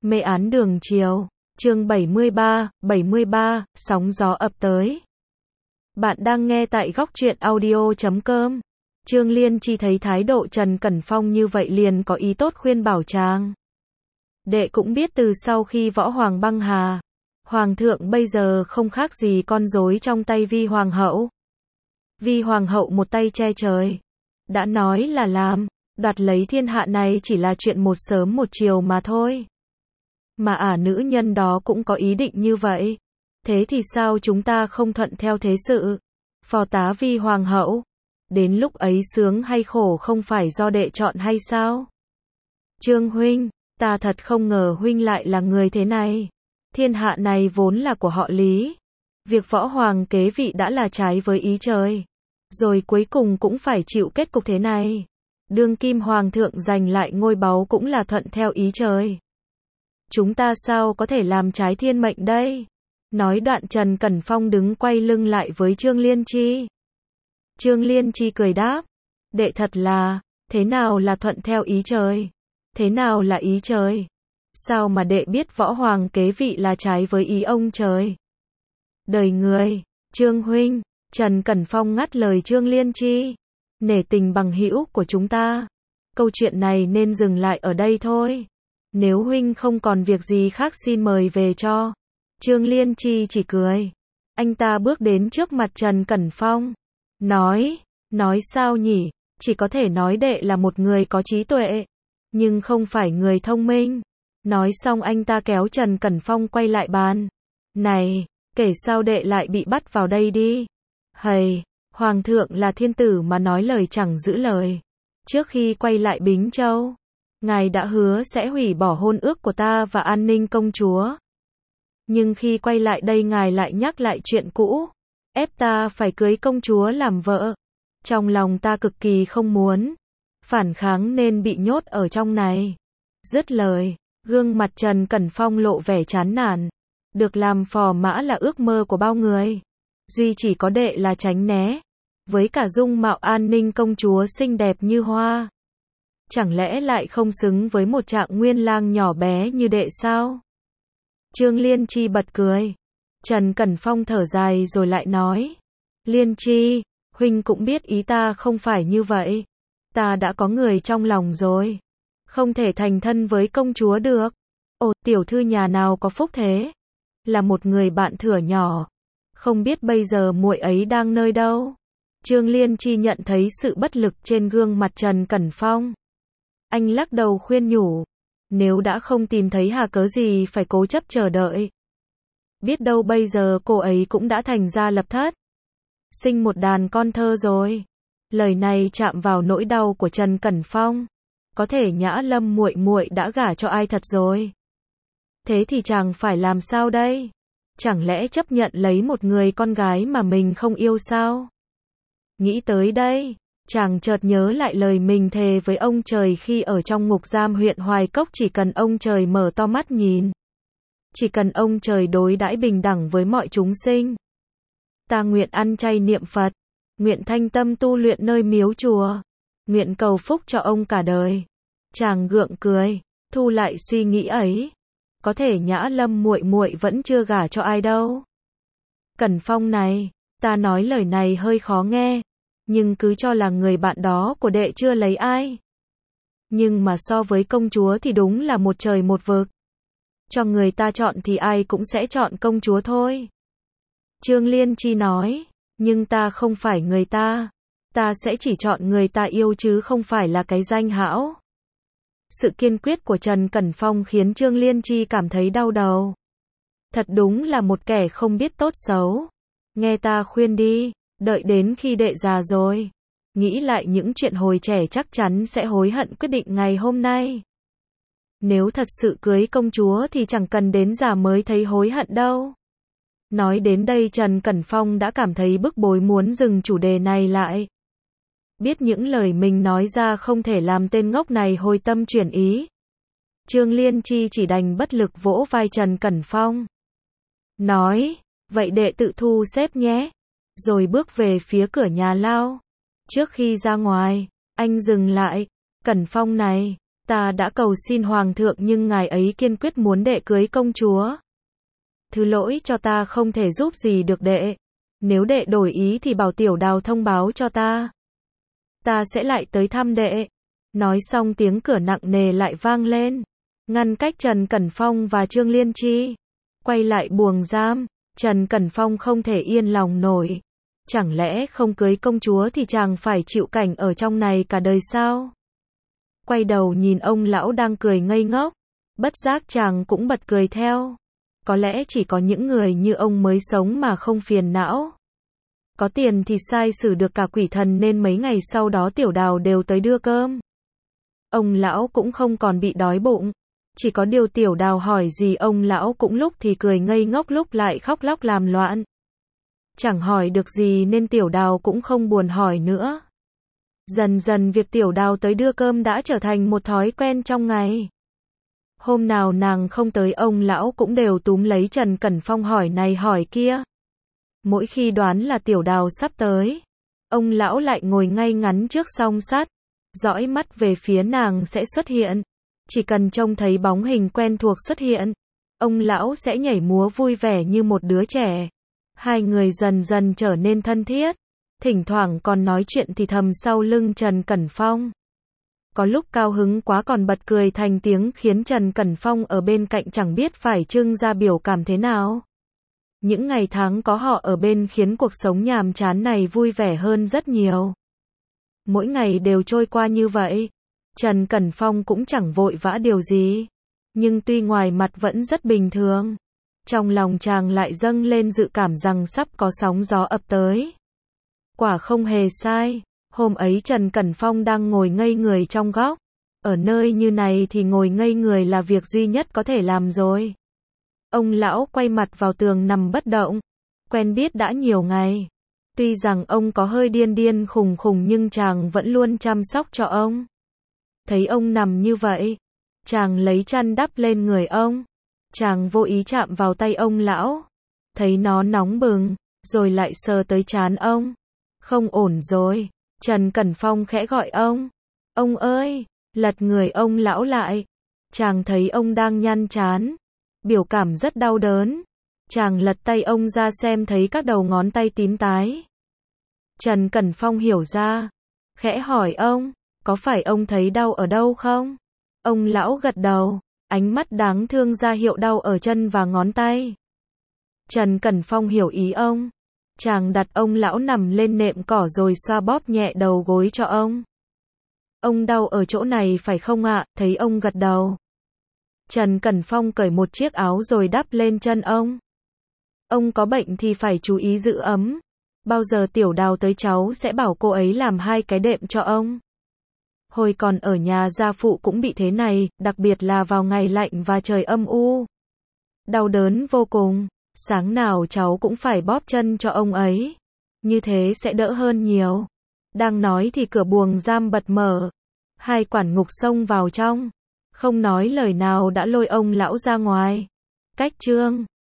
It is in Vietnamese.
Mê án đường chiều, chương 73, sóng gió ập tới. Bạn đang nghe tại góc truyện audio.com. Trương Liên Chi thấy thái độ Trần Cẩn Phong như vậy liền có ý tốt khuyên bảo chàng. Đệ cũng biết từ sau khi võ hoàng băng hà, hoàng thượng bây giờ không khác gì con rối trong tay Vi hoàng hậu. Vi hoàng hậu một tay che trời, đã nói là làm, đoạt lấy thiên hạ này chỉ là chuyện một sớm một chiều mà thôi. Mà nữ nhân đó cũng có ý định như vậy. Thế thì sao chúng ta không thuận theo thế sự? Phò tá Vi hoàng hậu, đến lúc ấy sướng hay khổ không phải do đệ chọn hay sao? Trương huynh, ta thật không ngờ huynh lại là người thế này. Thiên hạ này vốn là của họ Lý. Việc võ hoàng kế vị đã là trái với ý trời. Rồi cuối cùng cũng phải chịu kết cục thế này. Đương kim hoàng thượng giành lại ngôi báu cũng là thuận theo ý trời. Chúng ta sao có thể làm trái thiên mệnh đây? Nói đoạn Trần Cẩn Phong đứng quay lưng lại với Trương Liên Chi. Trương Liên Chi cười đáp, đệ thật là, thế nào là thuận theo ý trời? Thế nào là ý trời? Sao mà đệ biết võ hoàng kế vị là trái với ý ông trời? Đời người, Trương huynh, Trần Cẩn Phong ngắt lời Trương Liên Chi. Nể tình bằng hữu của chúng ta, câu chuyện này nên dừng lại ở đây thôi. Nếu huynh không còn việc gì khác xin mời về cho. Trương Liên Chi chỉ cười. Anh ta bước đến trước mặt Trần Cẩn Phong. Nói sao nhỉ? Chỉ có thể nói đệ là một người có trí tuệ, nhưng không phải người thông minh. Nói xong anh ta kéo Trần Cẩn Phong quay lại bàn. Này, kể sao đệ lại bị bắt vào đây đi. Hầy, hoàng thượng là thiên tử mà nói lời chẳng giữ lời. Trước khi quay lại Bính Châu, ngài đã hứa sẽ hủy bỏ hôn ước của ta và An Ninh công chúa. Nhưng khi quay lại đây ngài lại nhắc lại chuyện cũ, ép ta phải cưới công chúa làm vợ. Trong lòng ta cực kỳ không muốn, phản kháng nên bị nhốt ở trong này. Dứt lời, gương mặt Trần Cẩn Phong lộ vẻ chán nản. Được làm phò mã là ước mơ của bao người. Duy chỉ có đệ là tránh né. Với cả dung mạo An Ninh công chúa xinh đẹp như hoa, chẳng lẽ lại không xứng với một trạng nguyên lang nhỏ bé như đệ sao? Trương Liên Chi bật cười. Trần Cẩn Phong thở dài rồi lại nói. Liên Chi, huynh cũng biết ý ta không phải như vậy. Ta đã có người trong lòng rồi. Không thể thành thân với công chúa được. Ồ, tiểu thư nhà nào có phúc thế? Là một người bạn thửa nhỏ. Không biết bây giờ muội ấy đang nơi đâu? Trương Liên Chi nhận thấy sự bất lực trên gương mặt Trần Cẩn Phong. Anh lắc đầu khuyên nhủ. Nếu đã không tìm thấy hà cớ gì phải cố chấp chờ đợi. Biết đâu bây giờ cô ấy cũng đã thành gia lập thất, sinh một đàn con thơ rồi. Lời này chạm vào nỗi đau của Trần Cẩn Phong. Có thể Nhã Lâm muội muội đã gả cho ai thật rồi. Thế thì chàng phải làm sao đây? Chẳng lẽ chấp nhận lấy một người con gái mà mình không yêu sao? Nghĩ tới đây, chàng chợt nhớ lại lời mình thề với ông trời khi ở trong ngục giam huyện Hoài Cốc, chỉ cần ông trời mở to mắt nhìn, chỉ cần ông trời đối đãi bình đẳng với mọi chúng sinh, ta nguyện ăn chay niệm Phật, nguyện thanh tâm tu luyện nơi miếu chùa, nguyện cầu phúc cho ông cả đời. Chàng gượng cười, thu lại suy nghĩ ấy. Có thể Nhã Lâm muội muội vẫn chưa gả cho ai đâu. Cẩn Phong này, ta nói lời này hơi khó nghe, nhưng cứ cho là người bạn đó của đệ chưa lấy ai. Nhưng mà so với công chúa thì đúng là một trời một vực. Cho người ta chọn thì ai cũng sẽ chọn công chúa thôi. Trương Liên Chi nói, nhưng ta không phải người ta. Ta sẽ chỉ chọn người ta yêu chứ không phải là cái danh hão. Sự kiên quyết của Trần Cẩn Phong khiến Trương Liên Chi cảm thấy đau đầu. Thật đúng là một kẻ không biết tốt xấu. Nghe ta khuyên đi, đợi đến khi đệ già rồi, nghĩ lại những chuyện hồi trẻ chắc chắn sẽ hối hận quyết định ngày hôm nay. Nếu thật sự cưới công chúa thì chẳng cần đến già mới thấy hối hận đâu. Nói đến đây Trần Cẩn Phong đã cảm thấy bức bối muốn dừng chủ đề này lại. Biết những lời mình nói ra không thể làm tên ngốc này hồi tâm chuyển ý. Trương Liên Chi chỉ đành bất lực vỗ vai Trần Cẩn Phong. Nói, vậy đệ tự thu xếp nhé. Rồi bước về phía cửa nhà lao. Trước khi ra ngoài, anh dừng lại. Cẩn Phong này, Ta đã cầu xin hoàng thượng nhưng ngài ấy kiên quyết muốn đệ cưới công chúa. Thứ lỗi cho ta không thể giúp gì được đệ. Nếu đệ đổi ý thì bảo Tiểu Đào thông báo cho ta. Ta sẽ lại tới thăm đệ. Nói xong tiếng cửa nặng nề lại vang lên, ngăn cách Trần Cẩn Phong và Trương Liên Chi. Quay lại buồng giam, Trần Cẩn Phong không thể yên lòng nổi. Chẳng lẽ không cưới công chúa thì chàng phải chịu cảnh ở trong này cả đời sao? Quay đầu nhìn ông lão đang cười ngây ngốc, bất giác chàng cũng bật cười theo. Có lẽ chỉ có những người như ông mới sống mà không phiền não. Có tiền thì sai xử được cả quỷ thần nên mấy ngày sau đó Tiểu Đào đều tới đưa cơm. Ông lão cũng không còn bị đói bụng. Chỉ có điều Tiểu Đào hỏi gì ông lão cũng lúc thì cười ngây ngốc lúc lại khóc lóc làm loạn. Chẳng hỏi được gì nên Tiểu Đào cũng không buồn hỏi nữa. Dần dần việc Tiểu Đào tới đưa cơm đã trở thành một thói quen trong ngày. Hôm nào nàng không tới ông lão cũng đều túm lấy Trần Cẩn Phong hỏi này hỏi kia. Mỗi khi đoán là Tiểu Đào sắp tới, ông lão lại ngồi ngay ngắn trước song sắt, dõi mắt về phía nàng sẽ xuất hiện. Chỉ cần trông thấy bóng hình quen thuộc xuất hiện, ông lão sẽ nhảy múa vui vẻ như một đứa trẻ. Hai người dần dần trở nên thân thiết, thỉnh thoảng còn nói chuyện thì thầm sau lưng Trần Cẩn Phong. Có lúc cao hứng quá còn bật cười thành tiếng khiến Trần Cẩn Phong ở bên cạnh chẳng biết phải trưng ra biểu cảm thế nào. Những ngày tháng có họ ở bên khiến cuộc sống nhàm chán này vui vẻ hơn rất nhiều. Mỗi ngày đều trôi qua như vậy. Trần Cẩn Phong cũng chẳng vội vã điều gì. Nhưng tuy ngoài mặt vẫn rất bình thường, trong lòng chàng lại dâng lên dự cảm rằng sắp có sóng gió ập tới. Quả không hề sai. Hôm ấy Trần Cẩn Phong đang ngồi ngây người trong góc. Ở nơi như này thì ngồi ngây người là việc duy nhất có thể làm rồi. Ông lão quay mặt vào tường nằm bất động. Quen biết đã nhiều ngày. Tuy rằng ông có hơi điên điên khùng khùng nhưng chàng vẫn luôn chăm sóc cho ông. Thấy ông nằm như vậy, chàng lấy chăn đắp lên người ông. Chàng vô ý chạm vào tay ông lão. Thấy nó nóng bừng, rồi lại sờ tới trán ông. Không ổn rồi. Trần Cẩn Phong khẽ gọi ông. Ông ơi! Lật người ông lão lại. Chàng thấy ông đang nhăn trán. Biểu cảm rất đau đớn. Chàng lật tay ông ra xem thấy các đầu ngón tay tím tái. Trần Cẩn Phong hiểu ra. Khẽ hỏi ông, có phải ông thấy đau ở đâu không? Ông lão gật đầu, ánh mắt đáng thương ra hiệu đau ở chân và ngón tay. Trần Cẩn Phong hiểu ý ông. Chàng đặt ông lão nằm lên nệm cỏ rồi xoa bóp nhẹ đầu gối cho ông. Ông đau ở chỗ này phải không ạ? Thấy ông gật đầu. Trần Cẩn Phong cởi một chiếc áo rồi đắp lên chân ông. Ông có bệnh thì phải chú ý giữ ấm. Bao giờ Tiểu Đào tới cháu sẽ bảo cô ấy làm 2 cái đệm cho ông. Hồi còn ở nhà gia phụ cũng bị thế này, đặc biệt là vào ngày lạnh và trời âm u. Đau đớn vô cùng, sáng nào cháu cũng phải bóp chân cho ông ấy. Như thế sẽ đỡ hơn nhiều. Đang nói thì cửa buồng giam bật mở. 2 quản ngục xông vào trong. Không nói lời nào đã lôi ông lão ra ngoài. Cách chương